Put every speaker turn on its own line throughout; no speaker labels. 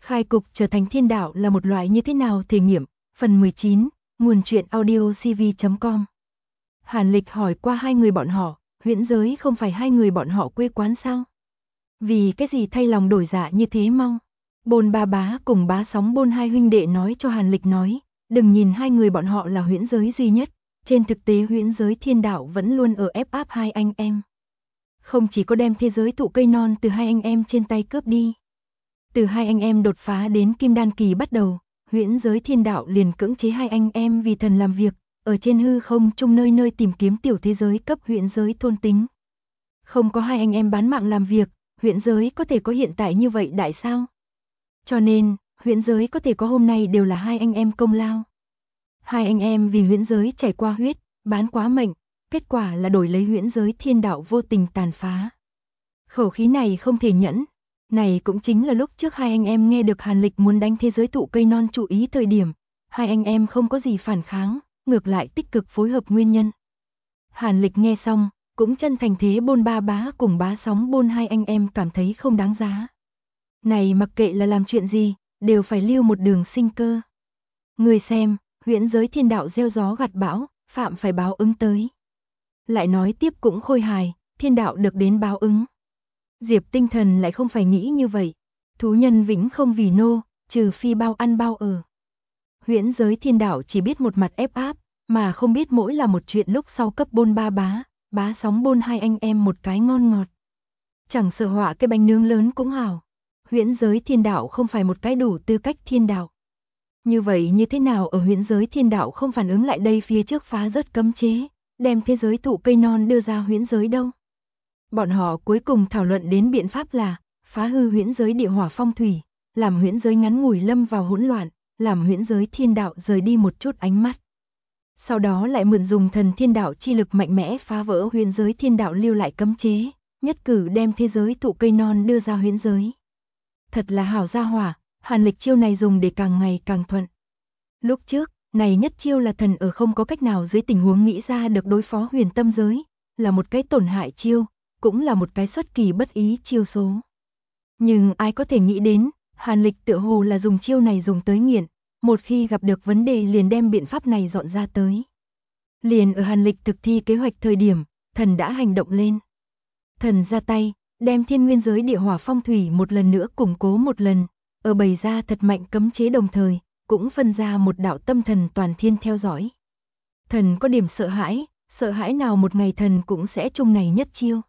Khai cục trở thành thiên đạo là một loại như thế nào thể nghiệm, phần 19, nguồn truyện audio cv.com. Hàn Lịch hỏi qua hai người bọn họ, huyễn giới không phải hai người bọn họ quê quán sao? Vì cái gì thay lòng đổi dạ như thế mau? Bôn Ba Bá cùng Bá Sóng Bôn hai huynh đệ nói cho Hàn Lịch nói, đừng nhìn hai người bọn họ là huyễn giới duy nhất, trên thực tế huyễn giới thiên đạo vẫn luôn ở ép áp hai anh em. Không chỉ có đem thế giới thụ cây non từ hai anh em trên tay cướp đi. Từ hai anh em đột phá đến Kim Đan kỳ bắt đầu, huyễn giới thiên đạo liền cưỡng chế hai anh em vì thần làm việc, ở trên hư không chung nơi nơi tìm kiếm tiểu thế giới cấp huyễn giới thôn tính. Không có hai anh em bán mạng làm việc, huyễn giới có thể có hiện tại như vậy đại sao? Cho nên, huyễn giới có thể có hôm nay đều là hai anh em công lao. Hai anh em vì huyễn giới chảy qua huyết, bán quá mệnh, kết quả là đổi lấy huyễn giới thiên đạo vô tình tàn phá. Khẩu khí này không thể nhẫn. Này cũng chính là lúc trước hai anh em nghe được Hàn Lịch muốn đánh thế giới thụ cây non chú ý thời điểm, hai anh em không có gì phản kháng, ngược lại tích cực phối hợp nguyên nhân. Hàn Lịch nghe xong, cũng chân thành thế Bôn Ba Bá cùng Bá Sóng Bôn hai anh em cảm thấy không đáng giá. Này mặc kệ là làm chuyện gì, đều phải lưu một đường sinh cơ. Người xem, huyễn giới thiên đạo gieo gió gặt bão, phạm phải báo ứng tới. Lại nói tiếp cũng khôi hài, thiên đạo được đến báo ứng. Diệp Tinh Thần lại không phải nghĩ như vậy. Thú nhân vĩnh không vì nô, trừ phi bao ăn bao ở. Huyễn giới thiên đạo chỉ biết một mặt ép áp, mà không biết mỗi là một chuyện lúc sau cấp Bôn Ba Bá, Bá Sóng Bôn hai anh em một cái ngon ngọt. Chẳng sợ họa cái bánh nướng lớn cũng hảo. Huyễn giới thiên đạo không phải một cái đủ tư cách thiên đạo. Như vậy như thế nào ở huyễn giới thiên đạo không phản ứng lại đây phía trước phá rớt cấm chế, đem thế giới thụ cây non đưa ra huyễn giới đâu? Bọn họ cuối cùng thảo luận đến biện pháp là phá hư huyễn giới địa hỏa phong thủy, làm huyễn giới ngắn ngủi lâm vào hỗn loạn, làm huyễn giới thiên đạo rời đi một chút ánh mắt. Sau đó lại mượn dùng thần thiên đạo chi lực mạnh mẽ phá vỡ huyễn giới thiên đạo lưu lại cấm chế, nhất cử đem thế giới thụ cây non đưa ra huyễn giới. Thật là hảo gia hỏa, Hàn Lịch chiêu này dùng để càng ngày càng thuận. Lúc trước, này nhất chiêu là thần ở không có cách nào dưới tình huống nghĩ ra được đối phó huyền tâm giới, là một cái tổn hại chiêu, cũng là một cái xuất kỳ bất ý chiêu số. Nhưng ai có thể nghĩ đến, Hàn Lịch tựa hồ là dùng chiêu này dùng tới nghiện, một khi gặp được vấn đề liền đem biện pháp này dọn ra tới. Liền ở Hàn Lịch thực thi kế hoạch thời điểm, thần đã hành động lên. Thần ra tay, đem thiên nguyên giới địa hỏa phong thủy một lần nữa củng cố một lần, ở bày ra thật mạnh cấm chế đồng thời, cũng phân ra một đạo tâm thần toàn thiên theo dõi. Thần có điểm sợ hãi nào một ngày thần cũng sẽ chung này nhất chiêu.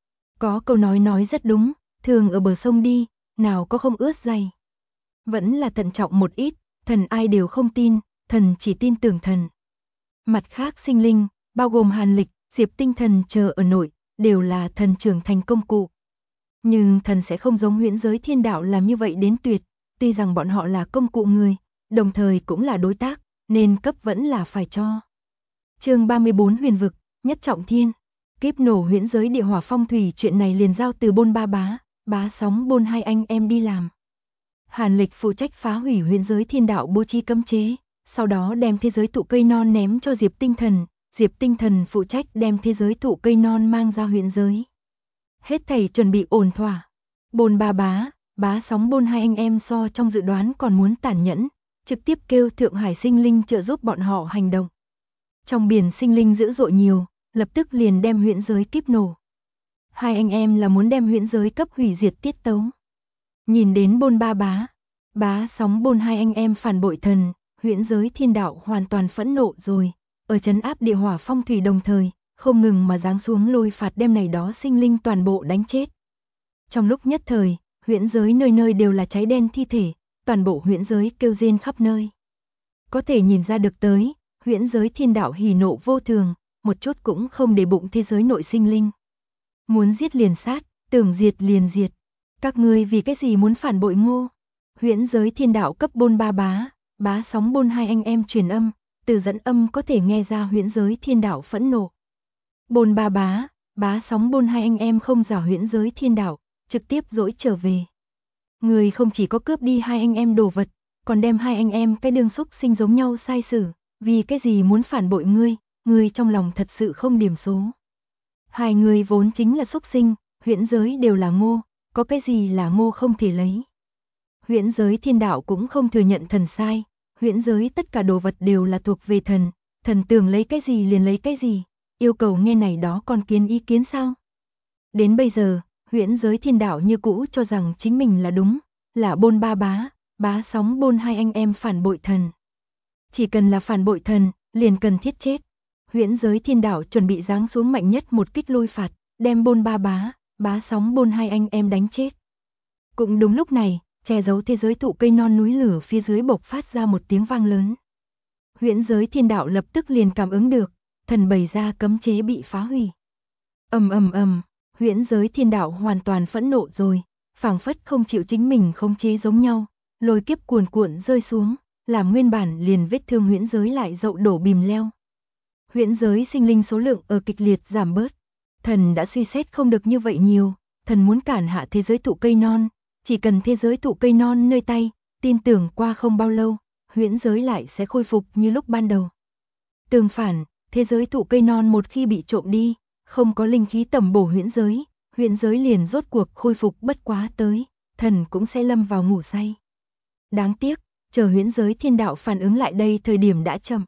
Có câu nói rất đúng, thường ở bờ sông đi, nào có không ướt giày. Vẫn là thận trọng một ít, thần ai đều không tin, thần chỉ tin tưởng thần. Mặt khác sinh linh, bao gồm Hàn Lịch, Diệp Tinh Thần chờ ở nội, đều là thần trưởng thành công cụ. Nhưng thần sẽ không giống huyễn giới thiên đạo làm như vậy đến tuyệt, tuy rằng bọn họ là công cụ người, đồng thời cũng là đối tác, nên cấp vẫn là phải cho. Chương 34 Huyền vực, nhất trọng thiên. Kiếp nổ huyễn giới địa hỏa phong thủy chuyện này liền giao từ Bôn Ba Bá, Bá Sóng Bôn hai anh em đi làm. Hàn Lịch phụ trách phá hủy huyễn giới thiên đạo bố trí cấm chế, sau đó đem thế giới thụ cây non ném cho Diệp Tinh Thần phụ trách đem thế giới thụ cây non mang ra huyễn giới. Hết thảy chuẩn bị ổn thỏa. Bôn Ba Bá, Bá Sóng Bôn hai anh em so trong dự đoán còn muốn tàn nhẫn, trực tiếp kêu Thượng Hải sinh linh trợ giúp bọn họ hành động. Trong biển sinh linh dữ dội nhiều, lập tức liền đem huyễn giới kiếp nổ. Hai anh em là muốn đem huyễn giới cấp hủy diệt tiết tấu. Nhìn đến Bôn Ba Bá, Bá Sóng Bôn hai anh em phản bội thần, huyễn giới thiên đạo hoàn toàn phẫn nộ rồi, ở trấn áp địa hỏa phong thủy đồng thời, không ngừng mà giáng xuống lôi phạt đem này đó sinh linh toàn bộ đánh chết. Trong lúc nhất thời, huyễn giới nơi nơi đều là cháy đen thi thể, toàn bộ huyễn giới kêu rên khắp nơi. Có thể nhìn ra được tới, huyễn giới thiên đạo hỉ nộ vô thường, một chút cũng không để bụng thế giới nội sinh linh. Muốn giết liền sát, tưởng diệt liền diệt. Các ngươi vì cái gì muốn phản bội Ngô? Huyễn giới thiên đạo cấp Bôn Ba Bá, Bá Sóng Bôn hai anh em truyền âm, từ dẫn âm có thể nghe ra huyễn giới thiên đạo phẫn nộ. Bôn Ba Bá, Bá Sóng Bôn hai anh em không giả huyễn giới thiên đạo, trực tiếp dỗi trở về. Người không chỉ có cướp đi hai anh em đồ vật, còn đem hai anh em cái đương xúc sinh giống nhau sai xử, vì cái gì muốn phản bội ngươi trong lòng thật sự không điểm số. Hai người vốn chính là xúc sinh, huyễn giới đều là Ngô, có cái gì là Ngô không thể lấy. Huyễn giới thiên đạo cũng không thừa nhận thần sai, huyễn giới tất cả đồ vật đều là thuộc về thần, thần tưởng lấy cái gì liền lấy cái gì, yêu cầu nghe này đó còn kiến ý kiến sao? Đến bây giờ, huyễn giới thiên đạo như cũ cho rằng chính mình là đúng, là Bôn Ba Bá, Bá Sóng Bôn hai anh em phản bội thần. Chỉ cần là phản bội thần, liền cần thiết chết. Huyễn giới thiên đạo chuẩn bị giáng xuống mạnh nhất một kích lôi phạt, đem Bôn Ba Bá, Bá Sóng Bôn hai anh em đánh chết. Cũng đúng lúc này, che giấu thế giới thụ cây non núi lửa phía dưới bộc phát ra một tiếng vang lớn. Huyễn giới thiên đạo lập tức liền cảm ứng được, thần bày ra cấm chế bị phá hủy. Ầm ầm ầm, huyễn giới thiên đạo hoàn toàn phẫn nộ rồi, phảng phất không chịu chính mình khống chế giống nhau, lôi kiếp cuồn cuộn rơi xuống, làm nguyên bản liền vết thương huyễn giới lại dậu đổ bìm leo. Huyễn giới sinh linh số lượng ở kịch liệt giảm bớt, thần đã suy xét không được như vậy nhiều, thần muốn cản hạ thế giới thụ cây non, chỉ cần thế giới thụ cây non nơi tay, tin tưởng qua không bao lâu, huyễn giới lại sẽ khôi phục như lúc ban đầu. Tương phản, thế giới thụ cây non một khi bị trộm đi, không có linh khí tẩm bổ huyễn giới liền rốt cuộc khôi phục bất quá tới, thần cũng sẽ lâm vào ngủ say. Đáng tiếc, chờ huyễn giới thiên đạo phản ứng lại đây thời điểm đã chậm.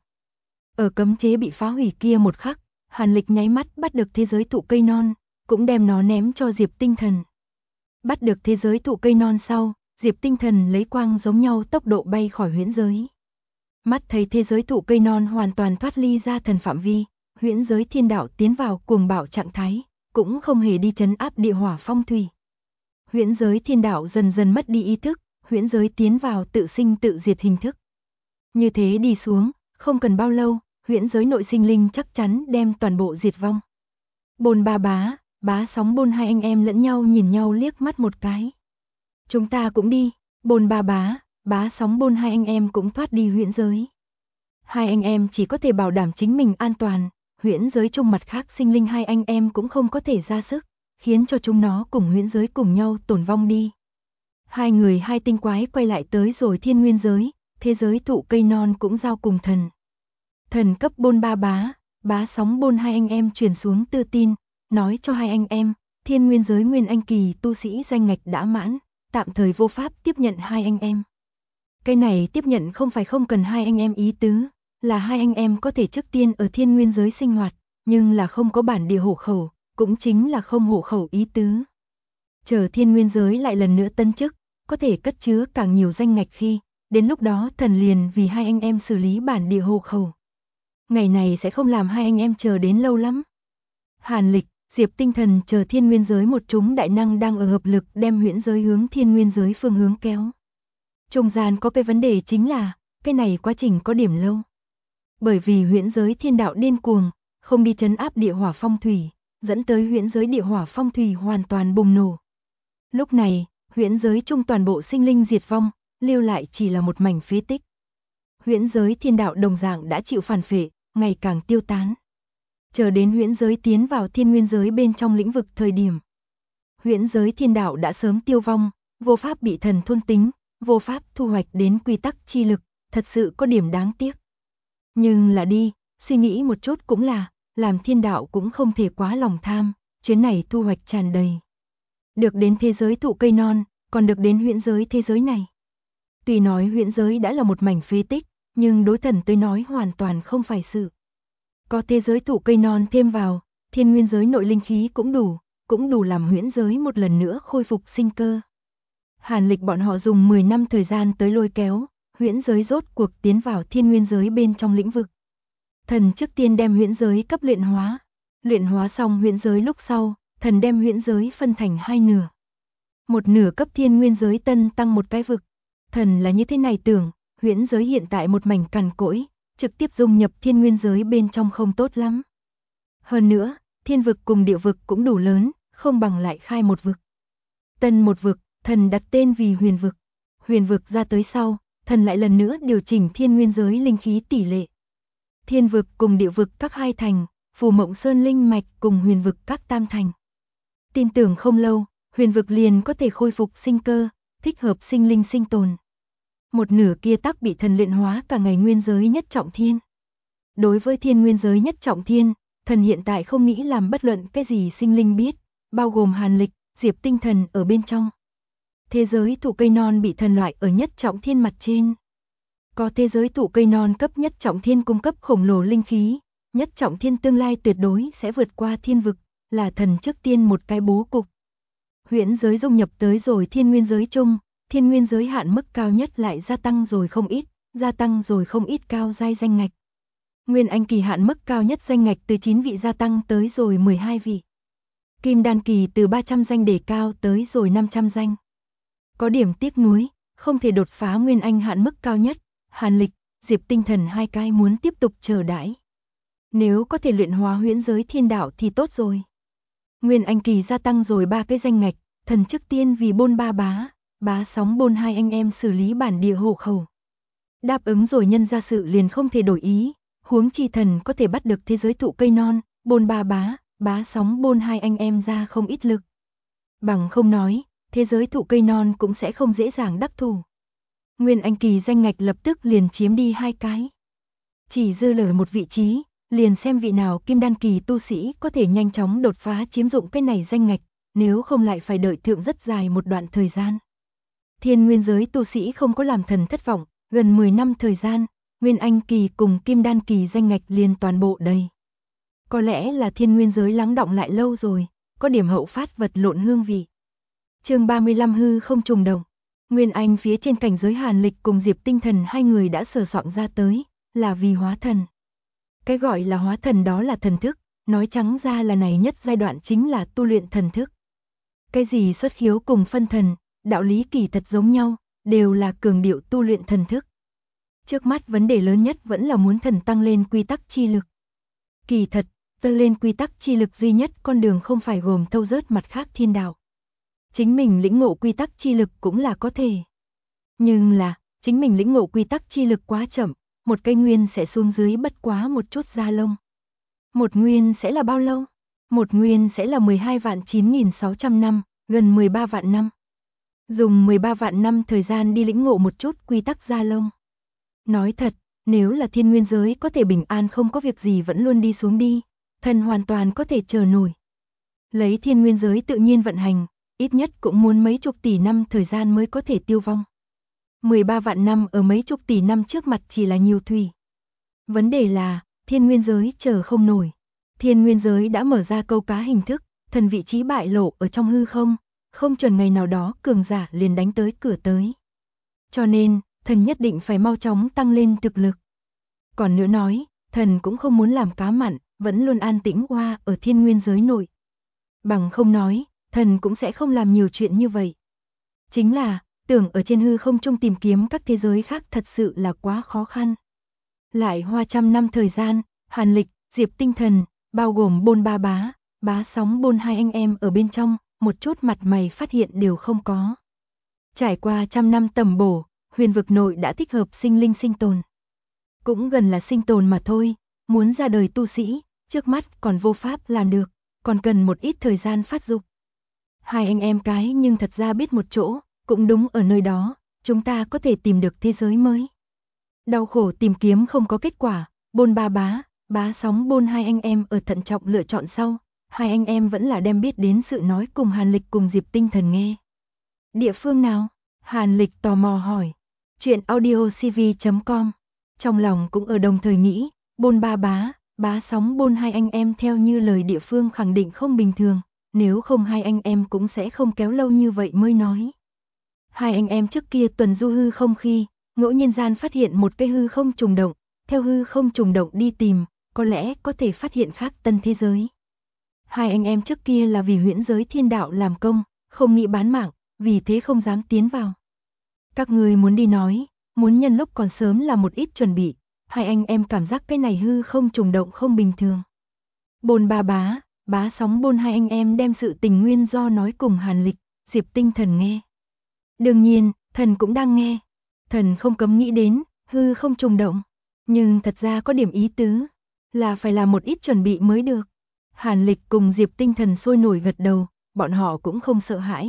Ở cấm chế bị phá hủy kia một khắc, Hàn Lịch nháy mắt bắt được thế giới thụ cây non, cũng đem nó ném cho Diệp Tinh Thần. Bắt được thế giới thụ cây non sau, Diệp Tinh Thần lấy quang giống nhau tốc độ bay khỏi huyễn giới. Mắt thấy thế giới thụ cây non hoàn toàn thoát ly ra thần phạm vi, huyễn giới thiên đạo tiến vào cuồng bạo trạng thái, cũng không hề đi trấn áp địa hỏa phong thủy. Huyễn giới thiên đạo dần dần mất đi ý thức, huyễn giới tiến vào tự sinh tự diệt hình thức. Như thế đi xuống, không cần bao lâu, huyễn giới nội sinh linh chắc chắn đem toàn bộ diệt vong. Bôn Ba Bá, Bá Sóng Bôn hai anh em lẫn nhau nhìn nhau liếc mắt một cái. Chúng ta cũng đi, Bôn Ba Bá, Bá Sóng Bôn hai anh em cũng thoát đi huyễn giới. Hai anh em chỉ có thể bảo đảm chính mình an toàn, huyễn giới trong mặt khác sinh linh hai anh em cũng không có thể ra sức, khiến cho chúng nó cùng huyễn giới cùng nhau tổn vong đi. Hai người hai tinh quái quay lại tới rồi thiên nguyên giới, thế giới thụ cây non cũng giao cùng thần. Thần cấp Bôn Ba Bá, Bá Sóng Bôn hai anh em truyền xuống tư tin, nói cho hai anh em, thiên nguyên giới nguyên anh kỳ tu sĩ danh ngạch đã mãn, tạm thời vô pháp tiếp nhận hai anh em. Cái này tiếp nhận không phải không cần hai anh em ý tứ, là hai anh em có thể trước tiên ở thiên nguyên giới sinh hoạt, nhưng là không có bản địa hộ khẩu, cũng chính là không hộ khẩu ý tứ. Chờ thiên nguyên giới lại lần nữa tân chức, có thể cất chứa càng nhiều danh ngạch khi, đến lúc đó thần liền vì hai anh em xử lý bản địa hộ khẩu. Ngày này sẽ không làm hai anh em chờ đến lâu lắm. Hàn Lịch, Diệp Tinh Thần chờ thiên nguyên giới một chúng đại năng đang ở hợp lực đem huyễn giới hướng thiên nguyên giới phương hướng kéo. Trung gian có cái vấn đề chính là, cái này quá trình có điểm lâu. Bởi vì huyễn giới thiên đạo điên cuồng, không đi trấn áp địa hỏa phong thủy, dẫn tới huyễn giới địa hỏa phong thủy hoàn toàn bùng nổ. Lúc này, huyễn giới chung toàn bộ sinh linh diệt vong, lưu lại chỉ là một mảnh phế tích. Huyễn giới thiên đạo đồng dạng đã chịu phản phệ, ngày càng tiêu tán. Chờ đến huyễn giới tiến vào thiên nguyên giới bên trong lĩnh vực thời điểm. Huyễn giới thiên đạo đã sớm tiêu vong, vô pháp bị thần thôn tính, vô pháp thu hoạch đến quy tắc chi lực, thật sự có điểm đáng tiếc. Nhưng là đi, suy nghĩ một chút cũng là, làm thiên đạo cũng không thể quá lòng tham, chuyến này thu hoạch tràn đầy. Được đến thế giới thụ cây non, còn được đến huyễn giới thế giới này. Tuy nói huyễn giới đã là một mảnh phế tích, nhưng đối thần tới nói hoàn toàn không phải sự. Có thế giới thụ cây non thêm vào, thiên nguyên giới nội linh khí cũng đủ làm huyễn giới một lần nữa khôi phục sinh cơ. Hàn Lịch bọn họ dùng 10 năm thời gian tới lôi kéo, huyễn giới rốt cuộc tiến vào thiên nguyên giới bên trong lĩnh vực. Thần trước tiên đem huyễn giới cấp luyện hóa xong huyễn giới lúc sau, thần đem huyễn giới phân thành hai nửa. Một nửa cấp thiên nguyên giới tân tăng một cái vực. Thần là như thế này tưởng, huyễn giới hiện tại một mảnh cằn cỗi, trực tiếp dung nhập thiên nguyên giới bên trong không tốt lắm. Hơn nữa, thiên vực cùng địa vực cũng đủ lớn, không bằng lại khai một vực. Tân một vực, thần đặt tên vì huyền vực. Huyền vực ra tới sau, thần lại lần nữa điều chỉnh thiên nguyên giới linh khí tỷ lệ. Thiên vực cùng địa vực các hai thành, Phù Mộng Sơn linh mạch cùng huyền vực các tam thành. Tin tưởng không lâu, huyền vực liền có thể khôi phục sinh cơ, thích hợp sinh linh sinh tồn. Một nửa kia tắc bị thần luyện hóa cả ngày nguyên giới nhất trọng thiên. Đối với thiên nguyên giới nhất trọng thiên, thần hiện tại không nghĩ làm bất luận cái gì sinh linh biết, bao gồm Hàn Lịch, Diệp Tinh Thần ở bên trong. Thế giới thụ cây non bị thần loại ở nhất trọng thiên mặt trên. Có thế giới thụ cây non cấp nhất trọng thiên cung cấp khổng lồ linh khí, nhất trọng thiên tương lai tuyệt đối sẽ vượt qua thiên vực, là thần trước tiên một cái bố cục. Huyễn giới dung nhập tới rồi thiên nguyên giới chung, thiên nguyên giới hạn mức cao nhất lại gia tăng rồi không ít cao giai danh ngạch. Nguyên anh kỳ hạn mức cao nhất danh ngạch từ 9 vị gia tăng tới rồi 12 vị. Kim đan kỳ từ 300 danh đề cao tới rồi 500 danh. Có điểm tiếc nuối, không thể đột phá nguyên anh hạn mức cao nhất, Hàn Lịch, Diệp Tinh Thần hai cái muốn tiếp tục chờ đãi. Nếu có thể luyện hóa huyễn giới thiên đạo thì tốt rồi. Nguyên anh kỳ gia tăng rồi 3 cái danh ngạch, thần trước tiên vì Bôn Ba Bá Sóng Bôn hai anh em xử lý bản địa hộ khẩu. Đáp ứng rồi nhân ra sự liền không thể đổi ý, huống chi thần có thể bắt được thế giới thụ cây non, Bôn Ba Bá Sóng Bôn hai anh em ra không ít lực. Bằng không nói, thế giới thụ cây non cũng sẽ không dễ dàng đắc thủ. Nguyên anh kỳ danh ngạch lập tức liền chiếm đi 2 cái. Chỉ dư lại một vị trí, liền xem vị nào kim đan kỳ tu sĩ có thể nhanh chóng đột phá chiếm dụng cái này danh ngạch, nếu không lại phải đợi thượng rất dài một đoạn thời gian. Thiên nguyên giới tu sĩ không có làm thần thất vọng, gần 10 năm thời gian, nguyên anh kỳ cùng kim đan kỳ danh ngạch liền toàn bộ đầy. Có lẽ là thiên nguyên giới lắng đọng lại lâu rồi, có điểm hậu phát vật lộn hương vị. Chương 35 hư không trùng đồng. Nguyên anh phía trên cảnh giới Hàn Lịch cùng Diệp Tinh Thần hai người đã sờ soạn ra tới, là vì hóa thần. Cái gọi là hóa thần đó là thần thức, nói trắng ra là này nhất giai đoạn chính là tu luyện thần thức. Cái gì xuất khiếu cùng phân thần, đạo lý kỳ thật giống nhau, đều là cường điệu tu luyện thần thức. Trước mắt vấn đề lớn nhất vẫn là muốn thần tăng lên quy tắc chi lực. Kỳ thật, tăng lên quy tắc chi lực duy nhất con đường không phải gồm thâu rớt mặt khác thiên đạo. Chính mình lĩnh ngộ quy tắc chi lực cũng là có thể. Nhưng là, chính mình lĩnh ngộ quy tắc chi lực quá chậm, một cây nguyên sẽ xuống dưới bất quá một chút da lông. Một nguyên sẽ là bao lâu? Một nguyên sẽ là 12.9.600 năm, gần 13 vạn năm. Dùng 13 vạn năm thời gian đi lĩnh ngộ một chút quy tắc da lông. Nói thật, nếu là thiên nguyên giới có thể bình an không có việc gì vẫn luôn đi xuống đi, thần hoàn toàn có thể chờ nổi. Lấy thiên nguyên giới tự nhiên vận hành, ít nhất cũng muốn mấy chục tỷ năm thời gian mới có thể tiêu vong. 13 vạn năm ở mấy chục tỷ năm trước mặt chỉ là nhiều thủy. Vấn đề là, thiên nguyên giới chờ không nổi. Thiên nguyên giới đã mở ra câu cá hình thức, thần vị trí bại lộ ở trong hư không, không chuẩn ngày nào đó cường giả liền đánh tới cửa tới. Cho nên, thần nhất định phải mau chóng tăng lên thực lực. Còn nữa nói, thần cũng không muốn làm cá mặn, vẫn luôn an tĩnh oa ở thiên nguyên giới nội. Bằng không nói, thần cũng sẽ không làm nhiều chuyện như vậy. Chính là, tưởng ở trên hư không trung tìm kiếm các thế giới khác thật sự là quá khó khăn. Lại hoa trăm năm thời gian, Hàn Lịch, Diệp Tinh Thần, bao gồm Bôn Ba Bá Sóng Bôn hai anh em ở bên trong, một chút mặt mày phát hiện đều không có. Trải qua trăm năm tầm bổ, huyền vực nội đã thích hợp sinh linh sinh tồn. Cũng gần là sinh tồn mà thôi, muốn ra đời tu sĩ, trước mắt còn vô pháp làm được, còn cần một ít thời gian phát dục. Hai anh em cái nhưng thật ra biết một chỗ, cũng đúng ở nơi đó, chúng ta có thể tìm được thế giới mới. Đau khổ tìm kiếm không có kết quả, Bôn Ba Bá Sóng Bôn hai anh em ở thận trọng lựa chọn sau, hai anh em vẫn là đem biết đến sự nói cùng Hàn Lịch cùng Diệp Tinh Thần nghe. Địa phương nào? Hàn Lịch tò mò hỏi. Chuyện audiocv.com. Trong lòng cũng ở đồng thời nghĩ, Bôn Ba Bá Sóng Bôn hai anh em theo như lời địa phương khẳng định không bình thường, nếu không hai anh em cũng sẽ không kéo lâu như vậy mới nói. Hai anh em trước kia tuần du hư không khi, ngẫu nhiên gian phát hiện một cái hư không trùng động, theo hư không trùng động đi tìm, có lẽ có thể phát hiện khác tân thế giới. Hai anh em trước kia là vì huyễn giới thiên đạo làm công, không nghĩ bán mạng, vì thế không dám tiến vào. Các người muốn đi nói, muốn nhân lúc còn sớm làm một ít chuẩn bị, hai anh em cảm giác cái này hư không trùng động không bình thường. Bôn Ba Bá Sóng Bôn hai anh em đem sự tình nguyên do nói cùng Hàn Lịch, Diệp Tinh Thần nghe. Đương nhiên, thần cũng đang nghe. Thần không cấm nghĩ đến, hư không trùng động. Nhưng thật ra có điểm ý tứ, là phải làm một ít chuẩn bị mới được. Hàn Lịch cùng Diệp Tinh Thần sôi nổi gật đầu, bọn họ cũng không sợ hãi.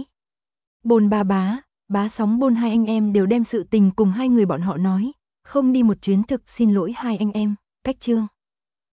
Bôn Ba Bá Sóng Bôn hai anh em đều đem sự tình cùng hai người bọn họ nói, không đi một chuyến thực xin lỗi hai anh em, cách chương.